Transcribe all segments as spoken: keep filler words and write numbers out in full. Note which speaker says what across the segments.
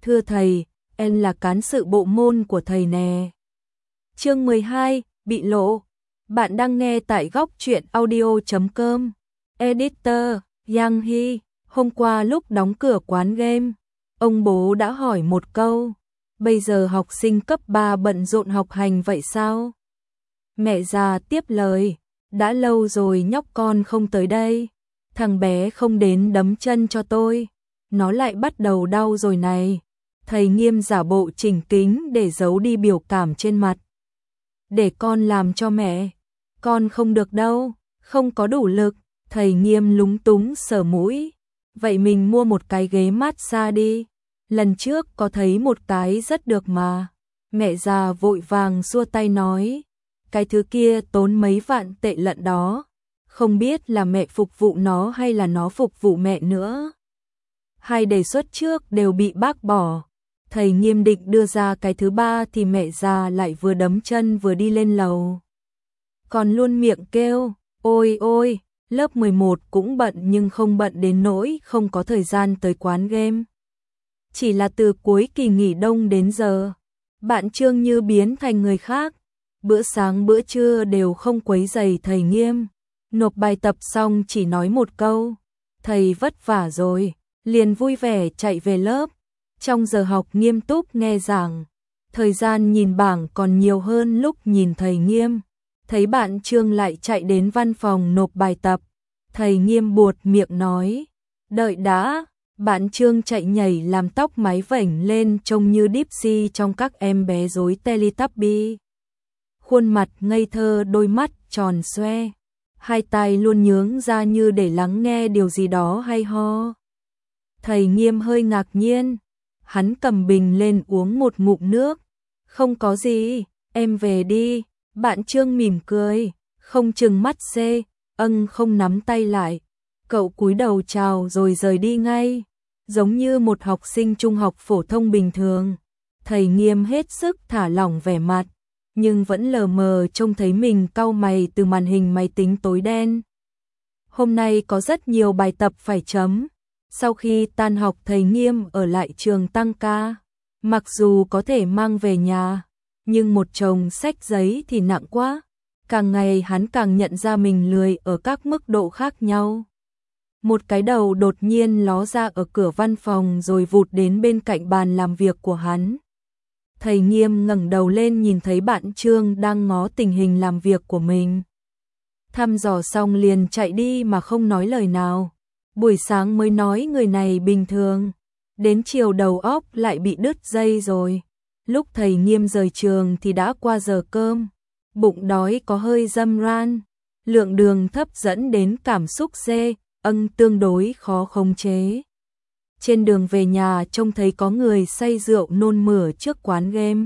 Speaker 1: Thưa thầy, em là cán sự bộ môn của thầy nè. Chương mười hai, bị lộ. Bạn đang nghe tại góc truyện audio chấm com. Editor, Yang Hy. Hôm qua lúc đóng cửa quán game, ông bố đã hỏi một câu. Bây giờ học sinh cấp ba bận rộn học hành vậy sao? Mẹ già tiếp lời. Đã lâu rồi nhóc con không tới đây. Thằng bé không đến đấm chân cho tôi. Nó lại bắt đầu đau rồi này. Thầy Nghiêm giả bộ chỉnh kính để giấu đi biểu cảm trên mặt. Để con làm cho mẹ. Con không được đâu, không có đủ lực. Thầy Nghiêm lúng túng sờ mũi. Vậy mình mua một cái ghế massage đi. Lần trước có thấy một cái rất được mà. Mẹ già vội vàng xua tay nói. Cái thứ kia tốn mấy vạn tệ lận đó. Không biết là mẹ phục vụ nó hay là nó phục vụ mẹ nữa. Hai đề xuất trước đều bị bác bỏ. Thầy Nghiêm định đưa ra cái thứ ba thì mẹ già lại vừa đấm chân vừa đi lên lầu. Còn luôn miệng kêu, ôi ôi, lớp mười một cũng bận nhưng không bận đến nỗi không có thời gian tới quán game. Chỉ là từ cuối kỳ nghỉ đông đến giờ, bạn Trương như biến thành người khác. Bữa sáng bữa trưa đều không quấy rầy thầy Nghiêm. Nộp bài tập xong chỉ nói một câu, thầy vất vả rồi, liền vui vẻ chạy về lớp. Trong giờ học nghiêm túc nghe giảng, thời gian nhìn bảng còn nhiều hơn lúc nhìn thầy Nghiêm. Thấy bạn Trương lại chạy đến văn phòng nộp bài tập, thầy Nghiêm buột miệng nói, đợi đã. Bạn Trương chạy nhảy làm tóc mái vểnh lên trông như Dipsy trong các em bé rối Teletubby. Khuôn mặt ngây thơ, đôi mắt tròn xoe, hai tai luôn nhướng ra như để lắng nghe điều gì đó hay ho. Thầy Nghiêm hơi ngạc nhiên, hắn cầm bình lên uống một ngụm nước. Không có gì, em về đi. Bạn Trương mỉm cười, không chừng mắt xê, âng không nắm tay lại. Cậu cúi đầu chào rồi rời đi ngay, giống như một học sinh trung học phổ thông bình thường. Thầy Nghiêm hết sức thả lỏng vẻ mặt, nhưng vẫn lờ mờ trông thấy mình cau mày từ màn hình máy tính tối đen. Hôm nay có rất nhiều bài tập phải chấm. Sau khi tan học thầy Nghiêm ở lại trường tăng ca. Mặc dù có thể mang về nhà, nhưng một chồng sách giấy thì nặng quá. Càng ngày hắn càng nhận ra mình lười ở các mức độ khác nhau. Một cái đầu đột nhiên ló ra ở cửa văn phòng rồi vụt đến bên cạnh bàn làm việc của hắn. Thầy Nghiêm ngẩng đầu lên nhìn thấy bạn Trương đang ngó tình hình làm việc của mình. Thăm dò xong liền chạy đi mà không nói lời nào. Buổi sáng mới nói người này bình thường, đến chiều đầu óc lại bị đứt dây rồi. Lúc thầy Nghiêm rời trường thì đã qua giờ cơm, bụng đói có hơi râm ran, lượng đường thấp dẫn đến cảm xúc dê, âng tương đối khó khống chế. Trên đường về nhà trông thấy có người say rượu nôn mửa trước quán game.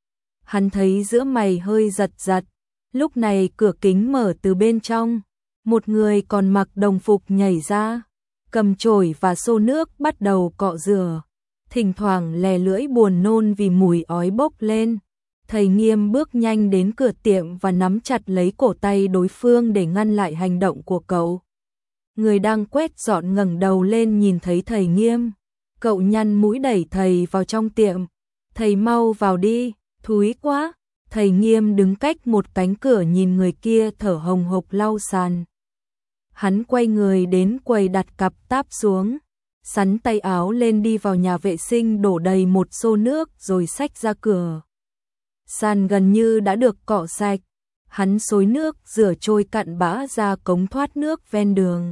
Speaker 1: Hắn thấy giữa mày hơi giật giật, lúc này cửa kính mở từ bên trong, một người còn mặc đồng phục nhảy ra, cầm chổi và xô nước bắt đầu cọ rửa, thỉnh thoảng lè lưỡi buồn nôn vì mùi ói bốc lên. Thầy Nghiêm bước nhanh đến cửa tiệm và nắm chặt lấy cổ tay đối phương để ngăn lại hành động của cậu. Người đang quét dọn ngẩng đầu lên nhìn thấy thầy Nghiêm, cậu nhăn mũi đẩy thầy vào trong tiệm. Thầy mau vào đi, thúi quá. Thầy Nghiêm đứng cách một cánh cửa nhìn người kia thở hồng hộc lau sàn. Hắn quay người đến quầy đặt cặp táp xuống, xắn tay áo lên đi vào nhà vệ sinh đổ đầy một xô nước rồi xách ra cửa. Sàn gần như đã được cọ sạch, hắn xối nước rửa trôi cặn bã ra cống thoát nước ven đường.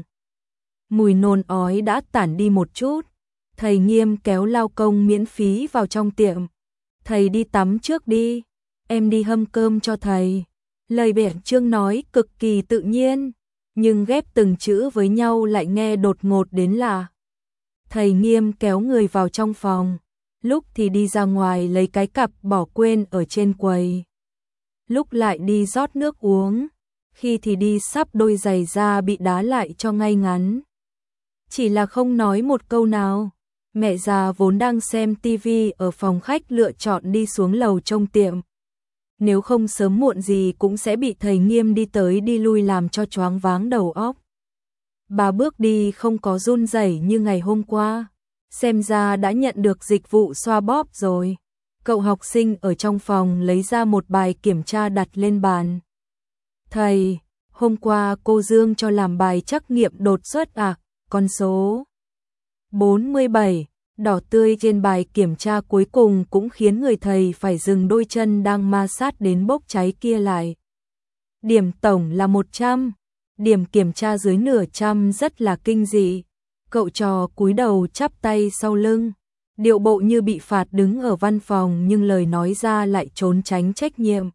Speaker 1: Mùi nôn ói đã tản đi một chút, thầy Nghiêm kéo lao công miễn phí vào trong tiệm. Thầy đi tắm trước đi, em đi hâm cơm cho thầy. Lời bạn Trương nói cực kỳ tự nhiên, nhưng ghép từng chữ với nhau lại nghe đột ngột đến lạ. Thầy Nghiêm kéo người vào trong phòng, lúc thì đi ra ngoài lấy cái cặp bỏ quên ở trên quầy, lúc lại đi rót nước uống, khi thì đi sắp đôi giày da bị đá lại cho ngay ngắn. Chỉ là không nói một câu nào. Mẹ già vốn đang xem tivi ở phòng khách lựa chọn đi xuống lầu trông tiệm. Nếu không sớm muộn gì cũng sẽ bị thầy Nghiêm đi tới đi lui làm cho choáng váng đầu óc. Bà bước đi không có run rẩy như ngày hôm qua, xem ra đã nhận được dịch vụ xoa bóp rồi. Cậu học sinh ở trong phòng lấy ra một bài kiểm tra đặt lên bàn. Thầy, hôm qua cô Dương cho làm bài trắc nghiệm đột xuất à, con số bốn mươi bảy, đỏ tươi trên bài kiểm tra cuối cùng cũng khiến người thầy phải dừng đôi chân đang ma sát đến bốc cháy kia lại. Điểm tổng là một trăm, điểm kiểm tra dưới nửa trăm rất là kinh dị. Cậu trò cúi đầu chắp tay sau lưng, điệu bộ như bị phạt đứng ở văn phòng nhưng lời nói ra lại trốn tránh trách nhiệm.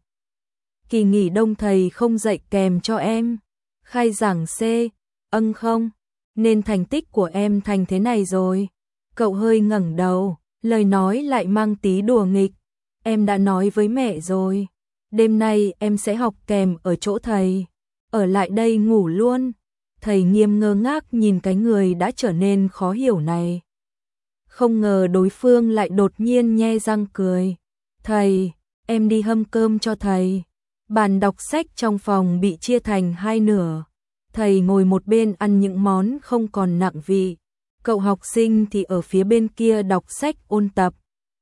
Speaker 1: Kỳ nghỉ đông thầy không dạy kèm cho em. Khai giảng C, âng không, nên thành tích của em thành thế này rồi. Cậu hơi ngẩng đầu, lời nói lại mang tí đùa nghịch. Em đã nói với mẹ rồi, đêm nay em sẽ học kèm ở chỗ thầy, ở lại đây ngủ luôn. Thầy Nghiêm ngơ ngác nhìn cái người đã trở nên khó hiểu này. Không ngờ đối phương lại đột nhiên nhe răng cười. Thầy, em đi hâm cơm cho thầy. Bàn đọc sách trong phòng bị chia thành hai nửa. Thầy ngồi một bên ăn những món không còn nặng vị. Cậu học sinh thì ở phía bên kia đọc sách ôn tập.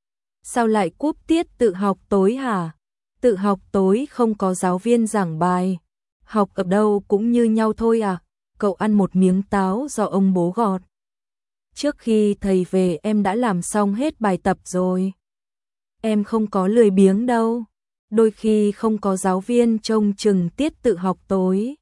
Speaker 1: Sao lại cúp tiết tự học tối hả? Tự học tối không có giáo viên giảng bài. Học ở đâu cũng như nhau thôi à? Cậu ăn một miếng táo do ông bố gọt. Trước khi thầy về em đã làm xong hết bài tập rồi. Em không có lười biếng đâu. Đôi khi không có giáo viên trông chừng tiết tự học tối.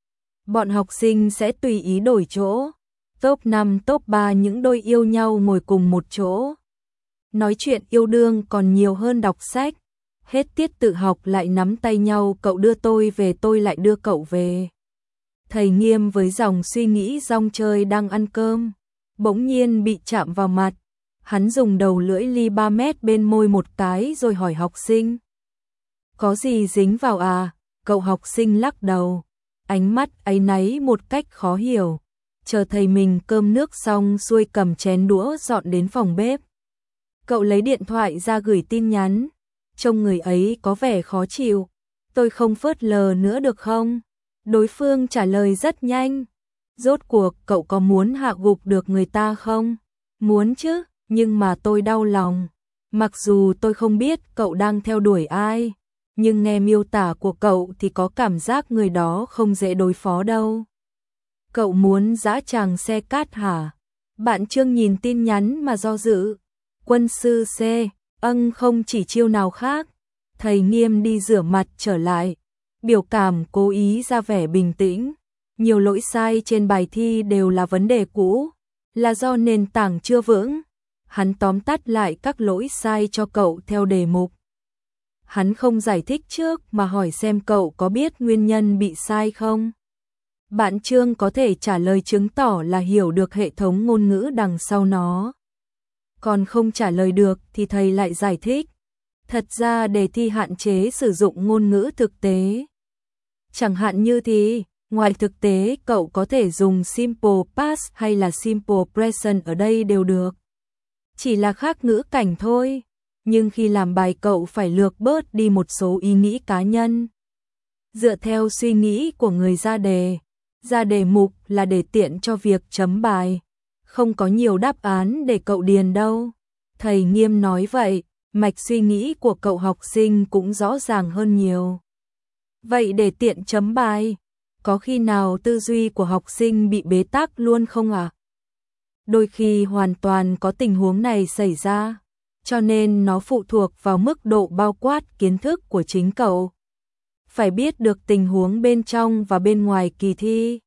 Speaker 1: Bọn học sinh sẽ tùy ý đổi chỗ. Top năm, top ba những đôi yêu nhau ngồi cùng một chỗ. Nói chuyện yêu đương còn nhiều hơn đọc sách. Hết tiết tự học lại nắm tay nhau, cậu đưa tôi về tôi lại đưa cậu về. Thầy Nghiêm với dòng suy nghĩ rong chơi đang ăn cơm, bỗng nhiên bị chạm vào mặt. Hắn dùng đầu lưỡi ly ba mét bên môi một cái rồi hỏi học sinh. Có gì dính vào à? Cậu học sinh lắc đầu, ánh mắt áy náy một cách khó hiểu. Chờ thầy mình cơm nước xong xuôi cầm chén đũa dọn đến phòng bếp. Cậu lấy điện thoại ra gửi tin nhắn. Trông người ấy có vẻ khó chịu. Tôi không phớt lờ nữa được không? Đối phương trả lời rất nhanh. Rốt cuộc cậu có muốn hạ gục được người ta không? Muốn chứ, nhưng mà tôi đau lòng. Mặc dù tôi không biết cậu đang theo đuổi ai, nhưng nghe miêu tả của cậu thì có cảm giác người đó không dễ đối phó đâu. Cậu muốn dã tràng xe cát hả? Bạn Trương nhìn tin nhắn mà do dự. Quân sư C, âng không chỉ chiêu nào khác. Thầy Nghiêm đi rửa mặt trở lại. Biểu cảm cố ý ra vẻ bình tĩnh. Nhiều lỗi sai trên bài thi đều là vấn đề cũ, là do nền tảng chưa vững. Hắn tóm tắt lại các lỗi sai cho cậu theo đề mục. Hắn không giải thích trước mà hỏi xem cậu có biết nguyên nhân bị sai không. Bạn Trương có thể trả lời chứng tỏ là hiểu được hệ thống ngôn ngữ đằng sau nó. Còn không trả lời được thì thầy lại giải thích. Thật ra đề thi hạn chế sử dụng ngôn ngữ thực tế. Chẳng hạn như thì, ngoài thực tế cậu có thể dùng simple past hay là simple present ở đây đều được. Chỉ là khác ngữ cảnh thôi. Nhưng khi làm bài cậu phải lược bớt đi một số ý nghĩ cá nhân. Dựa theo suy nghĩ của người ra đề. Ra đề mục là để tiện cho việc chấm bài. Không có nhiều đáp án để cậu điền đâu. Thầy Nghiêm nói vậy, mạch suy nghĩ của cậu học sinh cũng rõ ràng hơn nhiều. Vậy để tiện chấm bài, có khi nào tư duy của học sinh bị bế tắc luôn không ạ? À? Đôi khi hoàn toàn có tình huống này xảy ra, cho nên nó phụ thuộc vào mức độ bao quát kiến thức của chính cậu. Phải biết được tình huống bên trong và bên ngoài kỳ thi.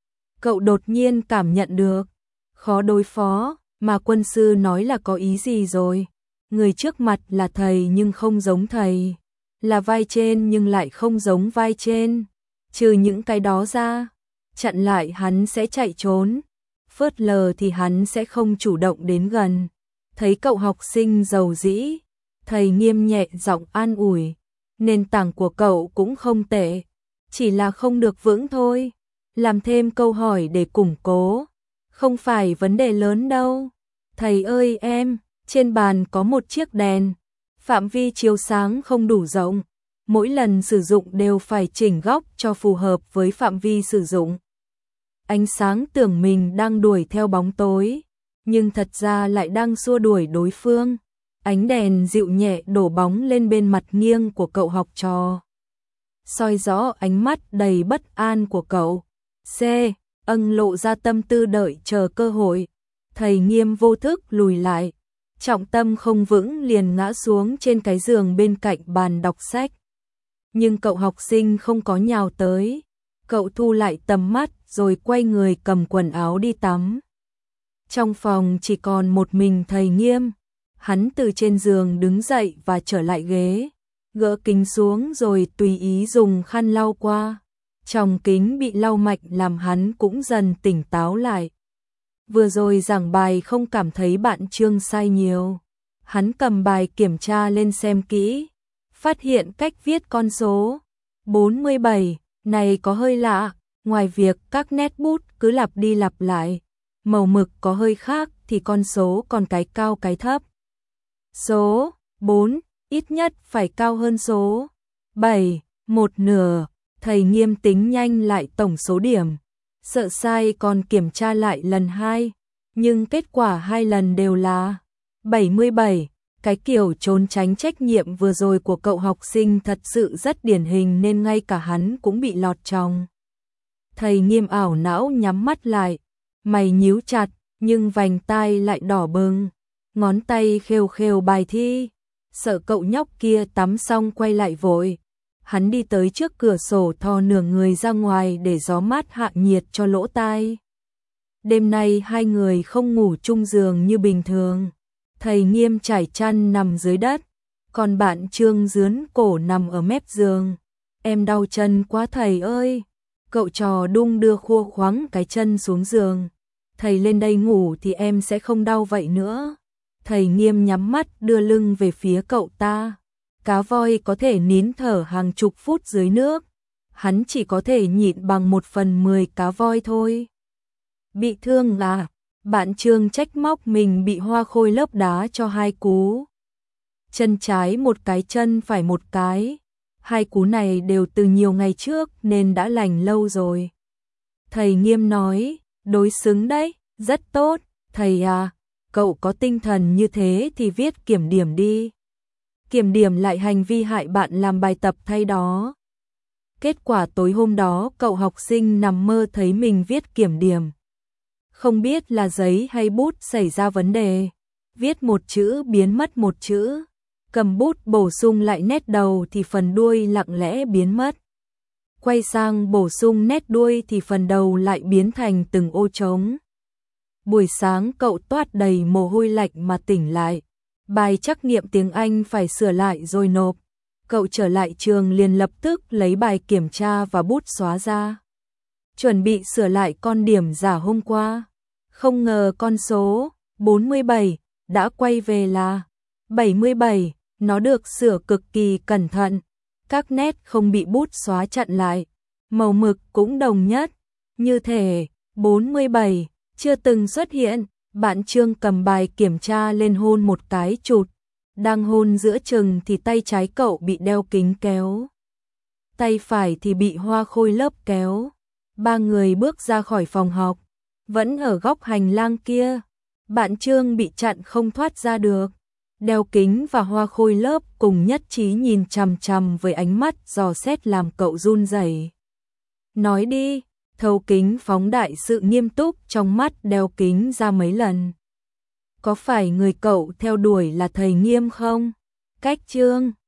Speaker 1: Cậu đột nhiên cảm nhận được, khó đối phó, mà quân sư nói là có ý gì rồi? Người trước mặt là thầy nhưng không giống thầy, là vai trên nhưng lại không giống vai trên. Trừ những cái đó ra, chặn lại hắn sẽ chạy trốn, phớt lờ thì hắn sẽ không chủ động đến gần. Thấy cậu học sinh giàu dĩ, thầy Nghiêm nhẹ giọng an ủi. Nền tảng của cậu cũng không tệ, chỉ là không được vững thôi. Làm thêm câu hỏi để củng cố, không phải vấn đề lớn đâu. Thầy ơi em, trên bàn có một chiếc đèn, phạm vi chiếu sáng không đủ rộng, mỗi lần sử dụng đều phải chỉnh góc cho phù hợp với phạm vi sử dụng. Ánh sáng tưởng mình đang đuổi theo bóng tối, nhưng thật ra lại đang xua đuổi đối phương. Ánh đèn dịu nhẹ đổ bóng lên bên mặt nghiêng của cậu học trò, soi rõ ánh mắt đầy bất an của cậu. C. Ân lộ ra tâm tư đợi chờ cơ hội. Thầy Nghiêm vô thức lùi lại, trọng tâm không vững liền ngã xuống trên cái giường bên cạnh bàn đọc sách. Nhưng cậu học sinh không có nhào tới, cậu thu lại tầm mắt rồi quay người cầm quần áo đi tắm. Trong phòng chỉ còn một mình thầy Nghiêm, hắn từ trên giường đứng dậy và trở lại ghế, gỡ kính xuống rồi tùy ý dùng khăn lau qua. Trong kính bị lau mạnh làm hắn cũng dần tỉnh táo lại. Vừa rồi giảng bài không cảm thấy bạn Trương sai nhiều. Hắn cầm bài kiểm tra lên xem kỹ, phát hiện cách viết con số bốn mươi bảy này có hơi lạ, ngoài việc các nét bút cứ lặp đi lặp lại, màu mực có hơi khác thì con số còn cái cao cái thấp. Số bốn ít nhất phải cao hơn số bảy, một nửa. Thầy Nghiêm tính nhanh lại tổng số điểm, sợ sai còn kiểm tra lại lần hai, nhưng kết quả hai lần đều là bảy mươi bảy. Cái kiểu trốn tránh trách nhiệm vừa rồi của cậu học sinh thật sự rất điển hình nên ngay cả hắn cũng bị lọt trong. Thầy Nghiêm ảo não nhắm mắt lại, mày nhíu chặt, nhưng vành tai lại đỏ bừng, ngón tay khêu khêu bài thi, sợ cậu nhóc kia tắm xong quay lại vội. Hắn đi tới trước cửa sổ thò nửa người ra ngoài để gió mát hạ nhiệt cho lỗ tai. Đêm nay hai người không ngủ chung giường như bình thường. Thầy Nghiêm trải chăn nằm dưới đất, còn bạn Trương dướn cổ nằm ở mép giường. Em đau chân quá thầy ơi. Cậu trò đung đưa khua khoắng cái chân xuống giường. Thầy lên đây ngủ thì em sẽ không đau vậy nữa. Thầy Nghiêm nhắm mắt đưa lưng về phía cậu ta. Cá voi có thể nín thở hàng chục phút dưới nước, hắn chỉ có thể nhịn bằng một phần mười cá voi thôi. Bị thương là, bạn Trương trách móc mình bị Hoa Khôi lớp đá cho hai cú. Chân trái một cái, chân phải một cái. Hai cú này đều từ nhiều ngày trước nên đã lành lâu rồi. Thầy Nghiêm nói, đối xứng đấy, rất tốt. Thầy à, cậu có tinh thần như thế thì viết kiểm điểm đi. Kiểm điểm lại hành vi hại bạn làm bài tập thay đó. Kết quả tối hôm đó cậu học sinh nằm mơ thấy mình viết kiểm điểm. Không biết là giấy hay bút xảy ra vấn đề. Viết một chữ biến mất một chữ. Cầm bút bổ sung lại nét đầu thì phần đuôi lặng lẽ biến mất. Quay sang bổ sung nét đuôi thì phần đầu lại biến thành từng ô trống. Buổi sáng cậu toát đầy mồ hôi lạnh mà tỉnh lại. Bài trắc nghiệm tiếng Anh phải sửa lại rồi nộp. Cậu trở lại trường liền lập tức lấy bài kiểm tra và bút xóa ra. Chuẩn bị sửa lại con điểm giả hôm qua. Không ngờ con số bốn mươi bảy đã quay về là bảy mươi bảy. Nó được sửa cực kỳ cẩn thận. Các nét không bị bút xóa chặn lại. Màu mực cũng đồng nhất. Như thể bốn mươi bảy chưa từng xuất hiện. Bạn Trương cầm bài kiểm tra lên hôn một cái chụt. Đang hôn giữa chừng thì tay trái cậu bị đeo kính kéo. Tay phải thì bị Hoa Khôi lớp kéo. Ba người bước ra khỏi phòng học. Vẫn ở góc hành lang kia. Bạn Trương bị chặn không thoát ra được. Đeo kính và Hoa Khôi lớp cùng nhất trí nhìn chằm chằm với ánh mắt dò xét làm cậu run rẩy. Nói đi. Thấu kính phóng đại sự nghiêm túc trong mắt đeo kính ra mấy lần. Có phải người cậu theo đuổi là thầy Nghiêm không? Cách Trương